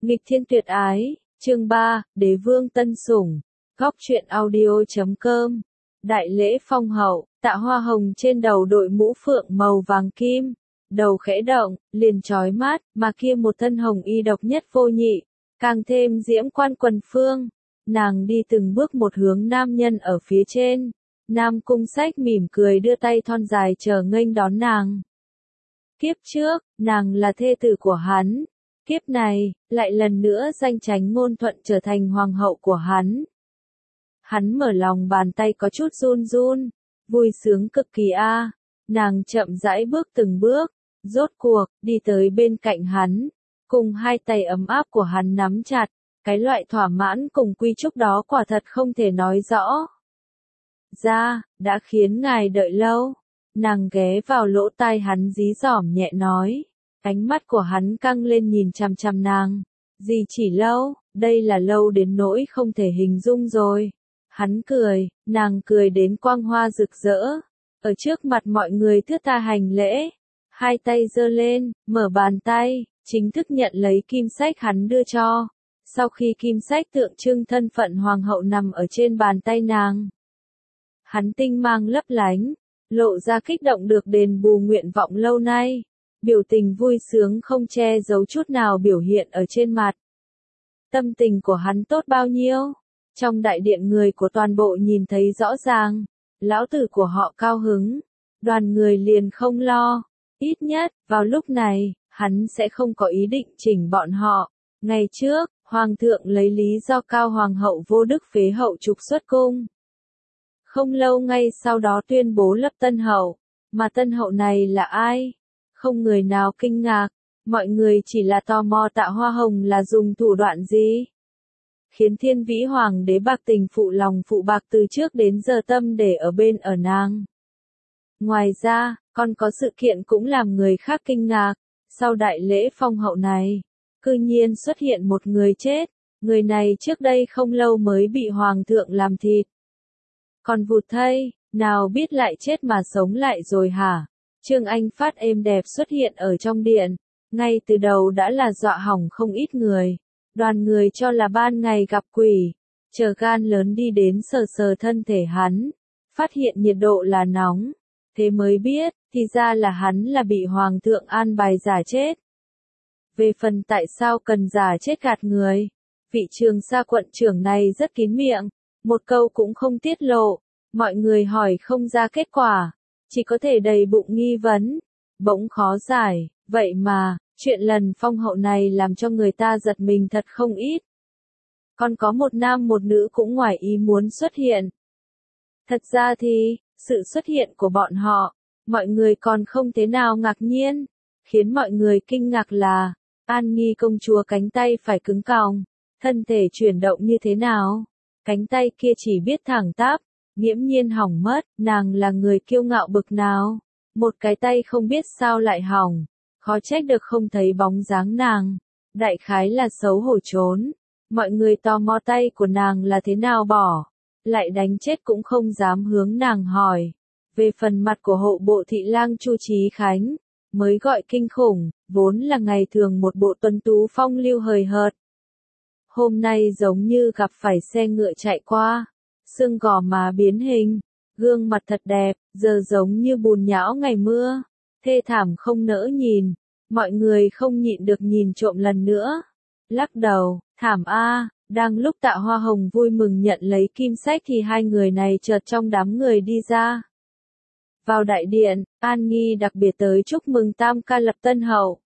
Nghịch thiên tuyệt ái, chương 3, Đế vương tân sủng, góc truyện audio.com. Đại lễ phong hậu, Tạ Hoa Hồng trên đầu đội mũ phượng màu vàng kim, đầu khẽ động, liền chói mắt, mà kia một thân hồng y độc nhất vô nhị, càng thêm diễm quan quần phương. Nàng đi từng bước một hướng nam nhân ở phía trên, Nam Cung Sách mỉm cười đưa tay thon dài chờ nghênh đón nàng. Kiếp trước, nàng là thê tử của hắn. Kiếp này, lại lần nữa danh chánh ngôn thuận trở thành hoàng hậu của hắn. Hắn mở lòng bàn tay có chút run run, vui sướng cực kỳ a. Nàng chậm rãi bước từng bước, rốt cuộc, đi tới bên cạnh hắn, cùng hai tay ấm áp của hắn nắm chặt, cái loại thỏa mãn cùng quy chúc đó quả thật không thể nói rõ. Đã khiến ngài đợi lâu. Nàng ghé vào lỗ tai hắn dí dỏm nhẹ nói. Ánh mắt của hắn căng lên nhìn chằm chằm nàng. Gì chỉ lâu, đây là lâu đến nỗi không thể hình dung rồi. Hắn cười, nàng cười đến quang hoa rực rỡ. Ở trước mặt mọi người thướt tha hành lễ. Hai tay giơ lên, mở bàn tay, chính thức nhận lấy kim sách hắn đưa cho. Sau khi kim sách tượng trưng thân phận hoàng hậu nằm ở trên bàn tay nàng. Hắn tinh mang lấp lánh, lộ ra kích động được đền bù nguyện vọng lâu nay. Biểu tình vui sướng không che giấu chút nào biểu hiện ở trên mặt. Tâm tình của hắn tốt bao nhiêu? Trong đại điện người của toàn bộ nhìn thấy rõ ràng. Lão tử của họ cao hứng. Đoàn người liền không lo. Ít nhất, vào lúc này, hắn sẽ không có ý định chỉnh bọn họ. Ngày trước, Hoàng thượng lấy lý do cao hoàng hậu vô đức phế hậu trục xuất cung. Không lâu ngay sau đó tuyên bố lập tân hậu. Mà tân hậu này là ai? Không người nào kinh ngạc, mọi người chỉ là tò mò Tạ Hoa Hồng là dùng thủ đoạn gì? Khiến thiên vĩ hoàng đế bạc tình phụ lòng phụ bạc từ trước đến giờ tâm để ở bên ở nàng. Ngoài ra, còn có sự kiện cũng làm người khác kinh ngạc, sau đại lễ phong hậu này, cư nhiên xuất hiện một người chết, người này trước đây không lâu mới bị hoàng thượng làm thịt. Còn vụt thây, nào biết lại chết mà sống lại rồi hả? Trương Anh Phát êm đẹp xuất hiện ở trong điện, ngay từ đầu đã là dọa hỏng không ít người. Đoàn người cho là ban ngày gặp quỷ, chờ gan lớn đi đến sờ sờ thân thể hắn, phát hiện nhiệt độ là nóng, thế mới biết, thì ra là hắn là bị hoàng thượng an bài giả chết. Về phần tại sao cần giả chết gạt người, vị Trường Sa quận trưởng này rất kín miệng, một câu cũng không tiết lộ, mọi người hỏi không ra kết quả. Chỉ có thể đầy bụng nghi vấn, bỗng khó giải, vậy mà, chuyện lần phong hậu này làm cho người ta giật mình thật không ít. Còn có một nam một nữ cũng ngoài ý muốn xuất hiện. Thật ra thì, sự xuất hiện của bọn họ, mọi người còn không thế nào ngạc nhiên, khiến mọi người kinh ngạc là, An Nghi công chúa cánh tay phải cứng còng, thân thể chuyển động như thế nào, cánh tay kia chỉ biết thẳng tắp. Nghiễm nhiên hỏng mất, nàng là người kiêu ngạo bực nào. Một cái tay không biết sao lại hỏng. Khó trách được không thấy bóng dáng nàng. Đại khái là xấu hổ trốn. Mọi người tò mò tay của nàng là thế nào bỏ. Lại đánh chết cũng không dám hướng nàng hỏi. Về phần mặt của hộ bộ thị lang Chu Chí Khánh. Mới gọi kinh khủng, vốn là ngày thường một bộ tuấn tú phong lưu hời hợt. Hôm nay giống như gặp phải xe ngựa chạy qua. Xương gò má biến hình, gương mặt thật đẹp, giờ giống như bùn nhão ngày mưa, thê thảm không nỡ nhìn, mọi người không nhịn được nhìn trộm lần nữa. Lắc đầu, thảm a, đang lúc Tạ Hoa Hồng vui mừng nhận lấy kim sách thì hai người này chợt trong đám người đi ra. Vào đại điện, An Nghi đặc biệt tới chúc mừng tam ca lập tân hậu.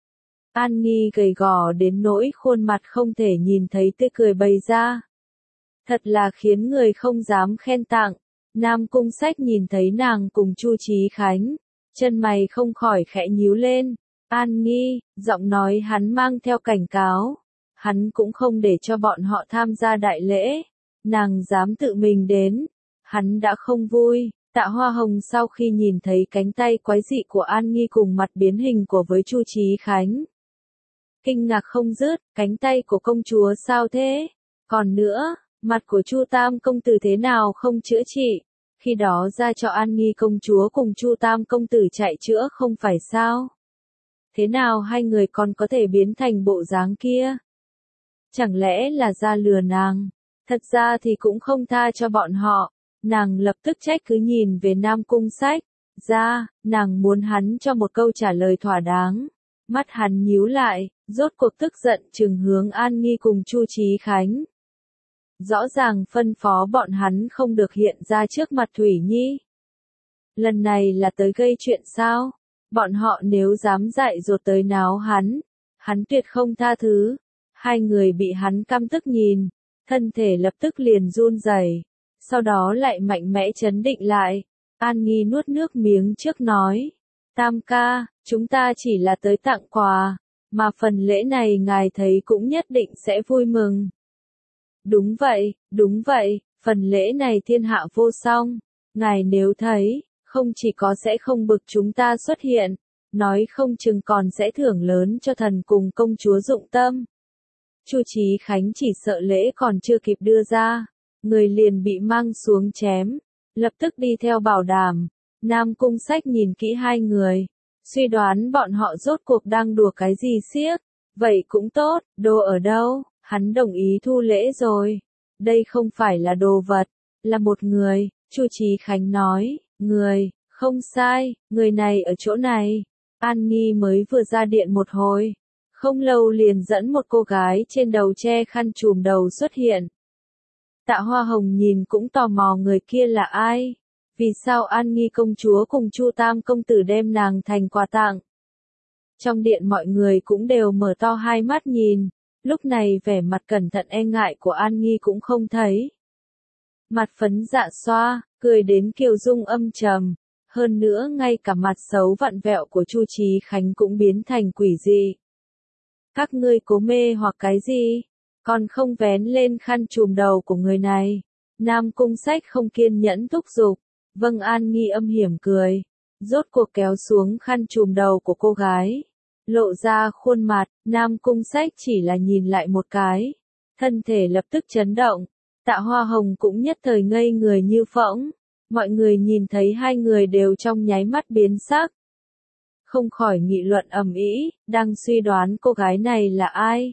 An Nghi gầy gò đến nỗi khuôn mặt không thể nhìn thấy tươi cười bày ra. Thật là khiến người không dám khen tặng. Nam Cung Sách nhìn thấy nàng cùng Chu Chí Khánh, chân mày không khỏi khẽ nhíu lên. An Nghi, giọng nói hắn mang theo cảnh cáo. Hắn cũng không để cho bọn họ tham gia đại lễ. Nàng dám tự mình đến. Hắn đã không vui. Tạ Hoa Hồng sau khi nhìn thấy cánh tay quái dị của An Nghi cùng mặt biến hình của với Chu Chí Khánh. Kinh ngạc không dứt, cánh tay của công chúa sao thế? Còn nữa, mặt của Chu Tam công tử thế nào không chữa trị? Khi đó ra cho An Nghi công chúa cùng Chu Tam công tử chạy chữa không phải sao? Thế nào hai người còn có thể biến thành bộ dáng kia? chẳng lẽ là ra lừa nàng? Thật ra thì cũng không tha cho bọn họ. Nàng lập tức trách cứ nhìn về Nam Cung Sách. Ra, nàng muốn hắn cho một câu trả lời thỏa đáng. Mắt hắn nhíu lại, rốt cuộc tức giận trừng hướng An Nghi cùng Chu Chí Khánh. Rõ ràng phân phó bọn hắn không được hiện ra trước mặt Thủy Nhi. Lần này là tới gây chuyện sao? Bọn họ nếu dám dại dột tới náo hắn tuyệt không tha thứ. Hai người bị hắn căm tức nhìn, thân thể lập tức liền run rẩy, sau đó lại mạnh mẽ trấn định lại. An Nghi nuốt nước miếng trước nói, Tam ca, chúng ta chỉ là tới tặng quà, mà phần lễ này ngài thấy cũng nhất định sẽ vui mừng. Đúng vậy, phần lễ này thiên hạ vô song, ngài nếu thấy, không chỉ có sẽ không bực chúng ta xuất hiện, nói không chừng còn sẽ thưởng lớn cho thần cùng công chúa Dụng Tâm. Chu Chí Khánh chỉ sợ lễ còn chưa kịp đưa ra, người liền bị mang xuống chém, lập tức đi theo bảo đảm. Nam Cung Sách nhìn kỹ hai người, suy đoán bọn họ rốt cuộc đang đùa cái gì xiếc. Vậy cũng tốt, đồ ở đâu? Hắn đồng ý thu lễ rồi. Đây không phải là đồ vật, là một người. Chu Chí Khánh nói, người, không sai, người này ở chỗ này. An Nghi mới vừa ra điện một hồi, không lâu liền dẫn một cô gái trên đầu che khăn trùm đầu xuất hiện. Tạ Hoa Hồng nhìn cũng tò mò người kia là ai. Vì sao An Nghi công chúa cùng Chu Tam công tử đem nàng thành quà tặng? Trong điện mọi người cũng đều mở to hai mắt nhìn, lúc này vẻ mặt cẩn thận e ngại của An Nghi cũng không thấy. Mặt phấn dạ xoa, cười đến kiều dung âm trầm, hơn nữa ngay cả mặt xấu vặn vẹo của Chu Chí Khánh cũng biến thành quỷ dị. Các ngươi cố mê hoặc cái gì? Còn không vén lên khăn trùm đầu của người này. Nam Cung Sách không kiên nhẫn thúc giục. Vâng, An Nghi âm hiểm cười, rốt cuộc kéo xuống khăn trùm đầu của cô gái, lộ ra khuôn mặt. Nam Cung Sách chỉ là nhìn lại một cái, thân thể lập tức chấn động. Tạ Hoa Hồng cũng nhất thời ngây người như phỗng. Mọi người nhìn thấy hai người đều trong nháy mắt biến sắc, không khỏi nghị luận ầm ĩ, đang suy đoán cô gái này là ai.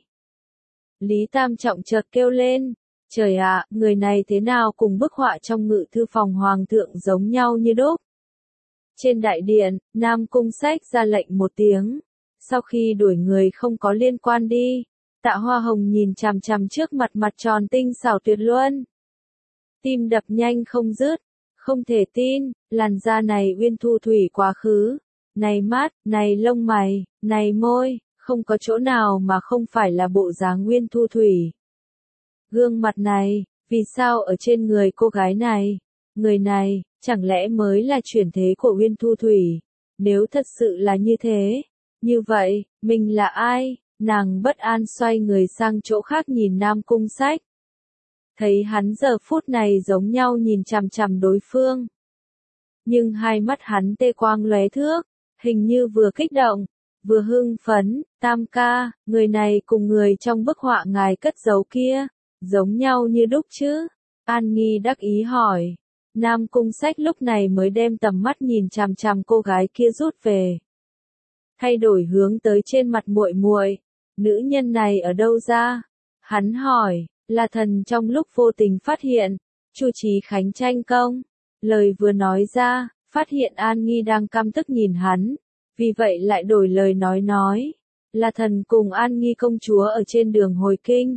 Lý Tam Trọng chợt kêu lên, trời ạ, người này thế nào cùng bức họa trong ngự thư phòng hoàng thượng giống nhau như đúc. Trên đại điện, Nam Cung Sách ra lệnh một tiếng, sau khi đuổi người không có liên quan đi. Tạ Hoa Hồng nhìn chằm chằm trước mặt mặt tròn tinh xảo tuyệt luân, tim đập nhanh không dứt, không thể tin, làn da này Uyên Thu Thủy quá khứ, này mắt, này lông mày, này môi, không có chỗ nào mà không phải là bộ dáng Uyên Thu Thủy. Gương mặt này, vì sao ở trên người cô gái này? Người này, chẳng lẽ mới là chuyển thế của Uyên Thu Thủy? Nếu thật sự là như thế, như vậy, mình là ai? Nàng bất an xoay người sang chỗ khác nhìn Nam Cung Sách. Thấy hắn giờ phút này giống nhau nhìn chằm chằm đối phương. Nhưng hai mắt hắn tê quang lóe thước, hình như vừa kích động, vừa hưng phấn. Tam ca, người này cùng người trong bức họa ngài cất giấu kia, giống nhau như đúc chứ? An Nghi đắc ý hỏi. Nam Cung Sách lúc này mới đem tầm mắt nhìn chằm chằm cô gái kia rút về. Thay đổi hướng tới trên mặt muội muội, nữ nhân này ở đâu ra? Hắn hỏi, là thần trong lúc vô tình phát hiện, Chu Chí Khánh tranh công. Lời vừa nói ra, phát hiện An Nghi đang căm tức nhìn hắn, vì vậy lại đổi lời nói, là thần cùng An Nghi công chúa ở trên đường hồi kinh.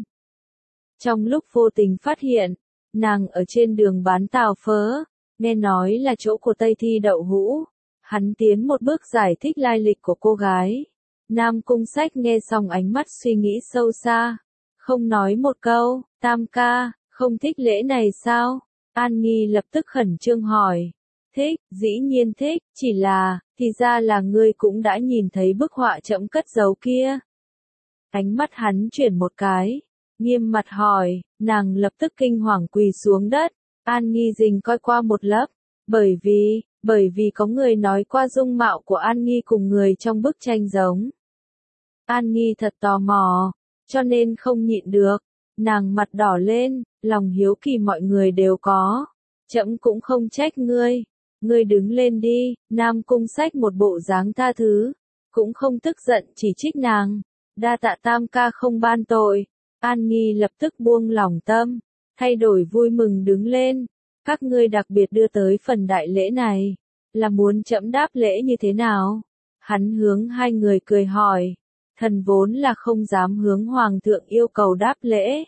Trong lúc vô tình phát hiện, nàng ở trên đường bán tàu phớ, nghe nói là chỗ của Tây Thi đậu hũ. Hắn tiến một bước giải thích lai lịch của cô gái. Nam Cung Sách nghe xong ánh mắt suy nghĩ sâu xa, không nói một câu. Tam ca, không thích lễ này sao? An Nghi lập tức khẩn trương hỏi. Thích, dĩ nhiên thích, chỉ là, thì ra là ngươi cũng đã nhìn thấy bức họa trẫm cất giấu kia. Ánh mắt hắn chuyển một cái, nghiêm mặt hỏi. Nàng lập tức kinh hoàng quỳ xuống đất. An Nghi rình coi qua một lớp, bởi vì có người nói qua dung mạo của An Nghi cùng người trong bức tranh giống. An Nghi thật tò mò, cho nên không nhịn được, nàng mặt đỏ lên, lòng hiếu kỳ mọi người đều có. Trẫm cũng không trách ngươi đứng lên đi. Nam Cung Sách một bộ dáng tha thứ, cũng không tức giận chỉ trích nàng. Đa tạ tam ca không ban tội. An Nghi lập tức buông lỏng tâm, thay đổi vui mừng đứng lên. Các ngươi đặc biệt đưa tới phần đại lễ này, là muốn trẫm đáp lễ như thế nào? Hắn hướng hai người cười hỏi, thần vốn là không dám hướng hoàng thượng yêu cầu đáp lễ.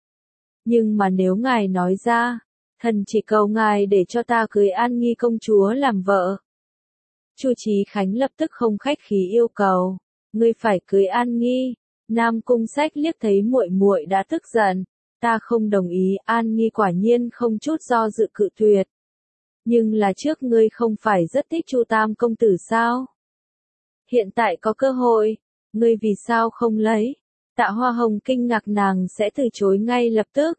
Nhưng mà nếu ngài nói ra, thần chỉ cầu ngài để cho ta cưới An Nghi công chúa làm vợ. Chu Chí Khánh lập tức không khách khí yêu cầu, ngươi phải cưới An Nghi. Nam Cung Sách liếc thấy muội muội đã tức giận, ta không đồng ý. An Nghi quả nhiên không chút do dự cự tuyệt. Nhưng là trước ngươi không phải rất thích Chu Tam công tử sao? Hiện tại có cơ hội, ngươi vì sao không lấy? Tạ Hoa Hồng kinh ngạc nàng sẽ từ chối ngay lập tức.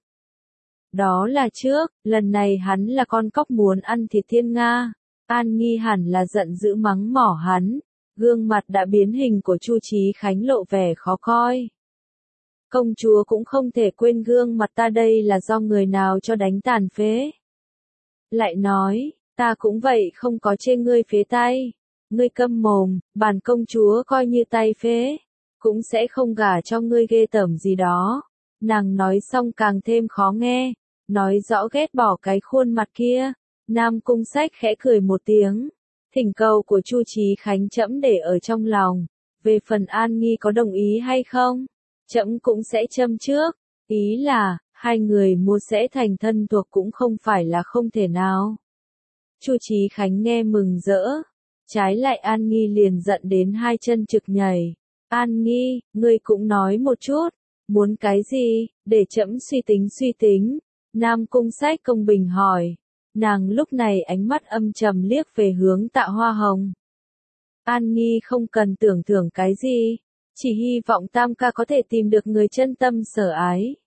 Đó là trước, lần này hắn là con cóc muốn ăn thịt thiên nga. An Nghi hẳn là giận dữ mắng mỏ hắn, gương mặt đã biến hình của Chu Chí Khánh lộ vẻ khó coi. Công chúa cũng không thể quên gương mặt ta, đây là do người nào cho đánh tàn phế. Lại nói, ta cũng vậy không có chê ngươi phế tay. Ngươi câm mồm, bản công chúa coi như tay phế, cũng sẽ không gả cho ngươi ghê tởm gì đó. Nàng nói xong càng thêm khó nghe, nói rõ ghét bỏ cái khuôn mặt kia. Nam Cung Sách khẽ cười một tiếng, thỉnh cầu của Chu Chí Khánh trẫm để ở trong lòng. Về phần An Nghi có đồng ý hay không, trẫm cũng sẽ châm trước. Ý là, hai người mua sẽ thành thân thuộc cũng không phải là không thể nào. Chu Chí Khánh nghe mừng rỡ, trái lại An Nghi liền giận đến hai chân trực nhảy. An Nghi, ngươi cũng nói một chút, muốn cái gì, để trẫm suy tính. Nam Cung Sách công bình hỏi. Nàng lúc này ánh mắt âm trầm liếc về hướng Tạ Hoa Hồng. An Nghi không cần tưởng thưởng cái gì, chỉ hy vọng Tam ca có thể tìm được người chân tâm sở ái.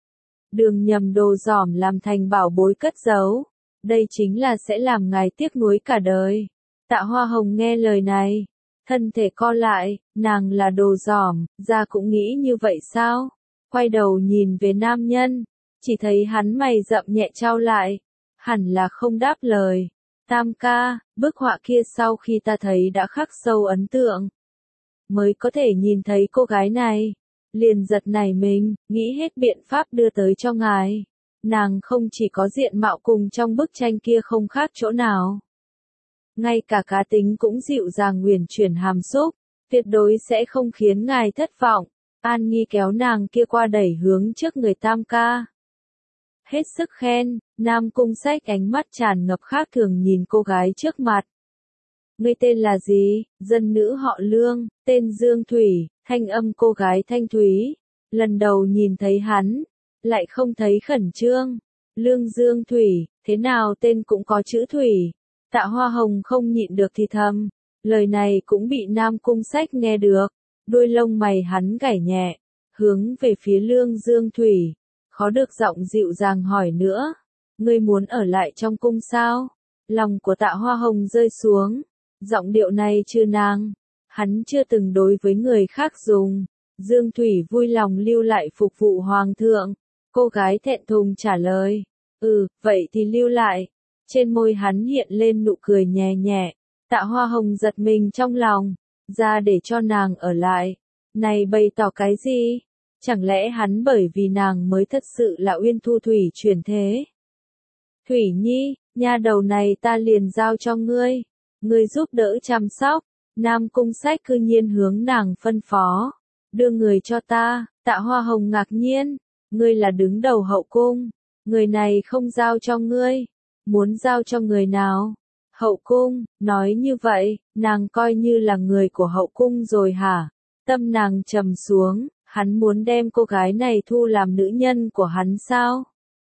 Đường nhầm đồ giỏm làm thành bảo bối cất giấu, đây chính là sẽ làm ngài tiếc nuối cả đời. Tạ Hoa Hồng nghe lời này, thân thể co lại, nàng là đồ giỏm, ra cũng nghĩ như vậy sao? Quay đầu nhìn về nam nhân, chỉ thấy hắn mày rậm nhẹ trao lại. Hẳn là không đáp lời. Tam ca, bức họa kia sau khi ta thấy đã khắc sâu ấn tượng. Mới có thể nhìn thấy cô gái này. Liền giật nảy mình, nghĩ hết biện pháp đưa tới cho ngài. Nàng không chỉ có diện mạo cùng trong bức tranh kia không khác chỗ nào. Ngay cả cá tính cũng dịu dàng uyển chuyển hàm xúc, tuyệt đối sẽ không khiến ngài thất vọng. An Nghi kéo nàng kia qua đẩy hướng trước người Tam ca. Hết sức khen, Nam Cung Sách ánh mắt tràn ngập khác thường nhìn cô gái trước mặt. Ngươi tên là gì? Dân nữ họ Lương, tên Dương Thủy, thanh âm cô gái thanh thúy. Lần đầu nhìn thấy hắn, lại không thấy khẩn trương. Lương Dương Thủy, thế nào tên cũng có chữ Thủy. Tạ Hoa Hồng không nhịn được thì thầm. Lời này cũng bị Nam Cung Sách nghe được. Đuôi lông mày hắn gảy nhẹ, hướng về phía Lương Dương Thủy. Khó được giọng dịu dàng hỏi nữa. Ngươi muốn ở lại trong cung sao? Lòng của Tạ Hoa Hồng rơi xuống. Giọng điệu này chưa nàng. Hắn chưa từng đối với người khác dùng. Dương Thủy vui lòng lưu lại phục vụ hoàng thượng. Cô gái thẹn thùng trả lời. Vậy thì lưu lại. Trên môi hắn hiện lên nụ cười nhẹ nhẹ. Tạ Hoa Hồng giật mình trong lòng. Ra để cho nàng ở lại. Này bày tỏ cái gì? Chẳng lẽ hắn bởi vì nàng mới thật sự là Uyên Thu Thủy chuyển thế? Thủy Nhi, nha đầu này ta liền giao cho ngươi. Ngươi giúp đỡ chăm sóc. Nam Cung Sách cư nhiên hướng nàng phân phó. Đưa người cho ta. Tạ Hoa Hồng ngạc nhiên. Ngươi là đứng đầu hậu cung. Người này không giao cho ngươi. Muốn giao cho người nào? Hậu cung, nói như vậy, nàng coi như là người của hậu cung rồi hả? Tâm nàng trầm xuống. Hắn muốn đem cô gái này thu làm nữ nhân của hắn sao?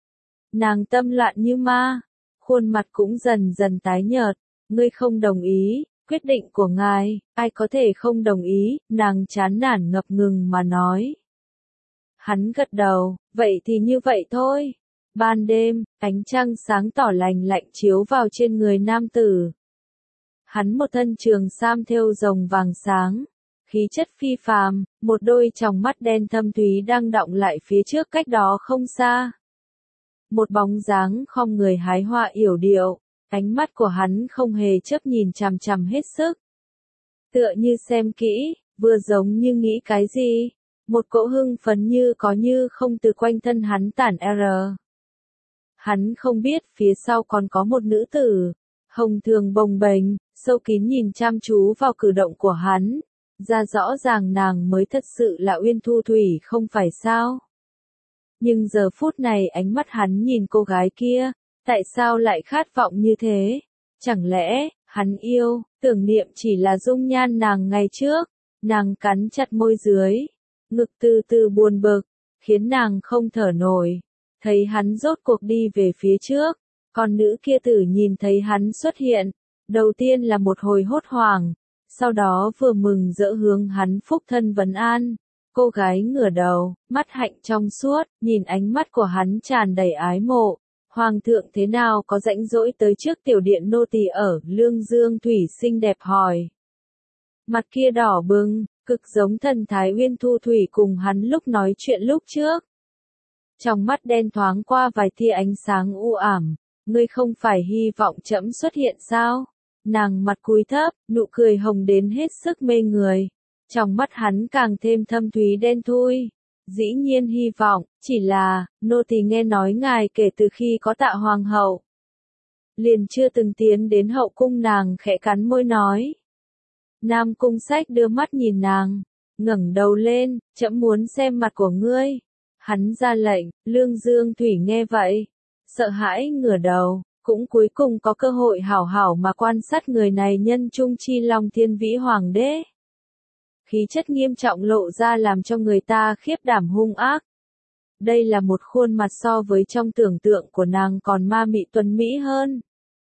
Nàng tâm loạn như ma, khuôn mặt cũng dần dần tái nhợt. Ngươi không đồng ý, quyết định của ngài, ai có thể không đồng ý? Nàng chán nản ngập ngừng mà nói. Hắn gật đầu, vậy thì như vậy thôi. Ban đêm, ánh trăng sáng tỏ lành lạnh chiếu vào trên người nam tử. Hắn một thân trường sam thêu rồng vàng sáng. Khí chất phi phàm, một đôi tròng mắt đen thâm thúy đang đọng lại phía trước cách đó không xa. Một bóng dáng khom người hái hoa yểu điệu, ánh mắt của hắn không hề chớp nhìn chằm chằm hết sức. Tựa như xem kỹ, vừa giống như nghĩ cái gì. Một cỗ hưng phấn như có như không từ quanh thân hắn tản ra. Hắn không biết phía sau còn có một nữ tử, hồng thường bồng bềnh, sâu kín nhìn chăm chú vào cử động của hắn, ra rõ ràng nàng mới thật sự là Uyên Thu Thủy không phải sao. Nhưng giờ phút này ánh mắt hắn nhìn cô gái kia, tại sao lại khát vọng như thế? Chẳng lẽ, hắn yêu, tưởng niệm chỉ là dung nhan nàng ngày trước? Nàng cắn chặt môi dưới, ngực từ từ buồn bực, khiến nàng không thở nổi. Thấy hắn rốt cuộc đi về phía trước, còn nữ kia tử nhìn thấy hắn xuất hiện, đầu tiên là một hồi hốt hoảng, sau đó vừa mừng rỡ hướng hắn phúc thân vấn an. Cô gái ngửa đầu, mắt hạnh trong suốt, nhìn ánh mắt của hắn tràn đầy ái mộ. Hoàng thượng thế nào có rãnh rỗi tới trước tiểu điện nô tỳ ở, Lương Dương Thủy xinh đẹp hỏi. Mặt kia đỏ bừng, cực giống thần thái Uyên Thu Thủy cùng hắn lúc nói chuyện lúc trước. Trong mắt đen thoáng qua vài tia ánh sáng u ảm, ngươi không phải hy vọng trẫm xuất hiện sao? Nàng mặt cúi thấp, nụ cười hồng đến hết sức mê người. Trong mắt hắn càng thêm thâm thúy đen thui. Dĩ nhiên hy vọng, chỉ là, nô tỳ nghe nói ngài kể từ khi có Tạ hoàng hậu, liền chưa từng tiến đến hậu cung. Nàng khẽ cắn môi nói. Nam Cung Sách đưa mắt nhìn nàng, ngẩng đầu lên, trẫm muốn xem mặt của ngươi. Hắn ra lệnh, Lương Dương Thủy nghe vậy, sợ hãi ngửa đầu, cũng cuối cùng có cơ hội hảo hảo mà quan sát người này nhân trung chi long thiên vĩ hoàng đế. Khí chất nghiêm trọng lộ ra làm cho người ta khiếp đảm hung ác. Đây là một khuôn mặt so với trong tưởng tượng của nàng còn ma mị tuấn mỹ hơn.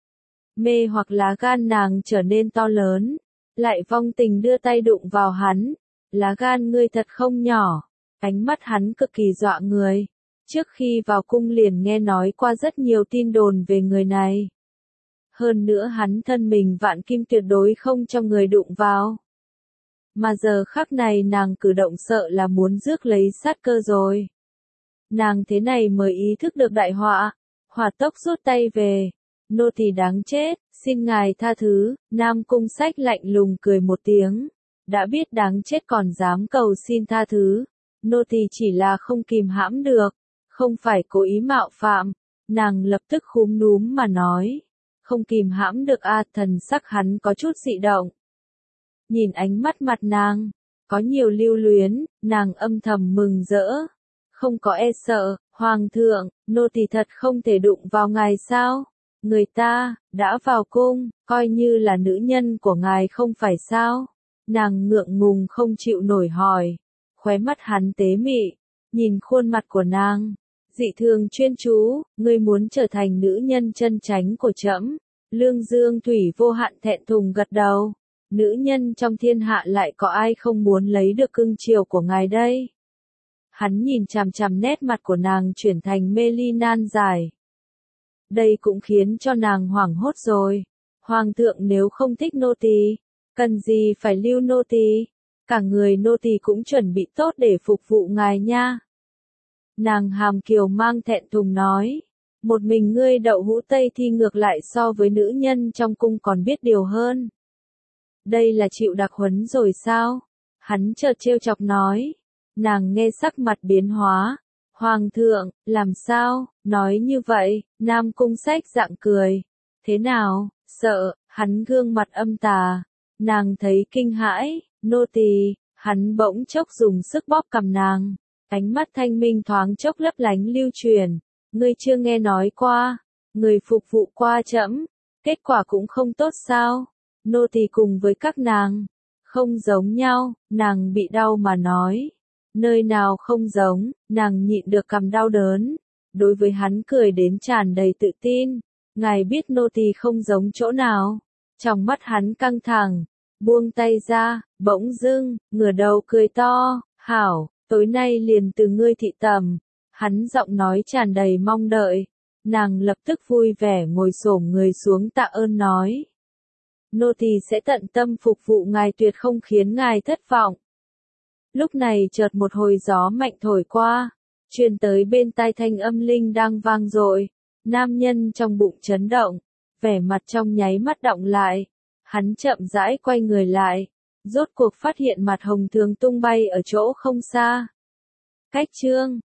Mê hoặc lá gan nàng trở nên to lớn, lại vong tình đưa tay đụng vào hắn. Lá gan ngươi thật không nhỏ. Ánh mắt hắn cực kỳ dọa người. Trước khi vào cung liền nghe nói qua rất nhiều tin đồn về người này. Hơn nữa hắn thân mình vạn kim tuyệt đối không cho người đụng vào. Mà giờ khắc này nàng cử động sợ là muốn rước lấy sát cơ rồi. Nàng thế này mới ý thức được đại họa, hỏa tốc rút tay về. Nô tỳ đáng chết, xin ngài tha thứ. Nam Cung Sách lạnh lùng cười một tiếng. Đã biết đáng chết còn dám cầu xin tha thứ. Nô tỳ chỉ là không kìm hãm được, không phải cố ý mạo phạm. Nàng lập tức khúm núm mà nói. Không kìm hãm được a. Thần sắc hắn có chút dị động. Nhìn ánh mắt mặt nàng, có nhiều lưu luyến, nàng âm thầm mừng rỡ. Không có e sợ, hoàng thượng, nô tỳ thật không thể đụng vào ngài sao? Người ta, đã vào cung, coi như là nữ nhân của ngài không phải sao? Nàng ngượng ngùng không chịu nổi hỏi. Khóe mắt hắn tế mị, nhìn khuôn mặt của nàng, dị thường chuyên chú, ngươi muốn trở thành nữ nhân chân chánh của trẫm. Lương Dương Thủy vô hạn thẹn thùng gật đầu. Nữ nhân trong thiên hạ lại có ai không muốn lấy được cưng chiều của ngài đây? Hắn nhìn chằm chằm nét mặt của nàng chuyển thành mê ly nan giải. Đây cũng khiến cho nàng hoảng hốt rồi. Hoàng thượng nếu không thích nô tỳ, cần gì phải lưu nô tỳ? Cả người nô tỳ cũng chuẩn bị tốt để phục vụ ngài nha. Nàng hàm kiều mang thẹn thùng nói. Một mình ngươi đậu hũ Tây Thi ngược lại so với nữ nhân trong cung còn biết điều hơn. Đây là chịu đặc huấn rồi sao? Hắn chợt trêu chọc nói. Nàng nghe sắc mặt biến hóa. Hoàng thượng, làm sao? Nói như vậy, Nam Cung Sách dạng cười. Thế nào? Sợ, hắn gương mặt âm tà. Nàng thấy kinh hãi, nô tỳ. Hắn bỗng chốc dùng sức bóp cằm nàng. Ánh mắt thanh minh thoáng chốc lấp lánh lưu truyền. Ngươi chưa nghe nói qua. Người phục vụ qua trẫm, kết quả cũng không tốt sao? Nô tỳ cùng với các nàng, không giống nhau. Nàng bị đau mà nói. Nơi nào không giống, nàng nhịn được cằm đau đớn. Đối với hắn cười đến tràn đầy tự tin. Ngài biết nô tỳ không giống chỗ nào. Trong mắt hắn căng thẳng, buông tay ra, bỗng dưng, ngửa đầu cười to. Hảo, tối nay liền từ ngươi thị tầm. Hắn giọng nói tràn đầy mong đợi. Nàng lập tức vui vẻ ngồi xổm người xuống tạ ơn nói. Nô tỳ sẽ tận tâm phục vụ ngài, tuyệt không khiến ngài thất vọng. Lúc này chợt một hồi gió mạnh thổi qua, truyền tới bên tai thanh âm linh đang vang dội. Nam nhân trong bụng chấn động, vẻ mặt trong nháy mắt động lại. Hắn chậm rãi quay người lại, rốt cuộc phát hiện mặt Hồng Thường tung bay ở chỗ không xa. Cách chương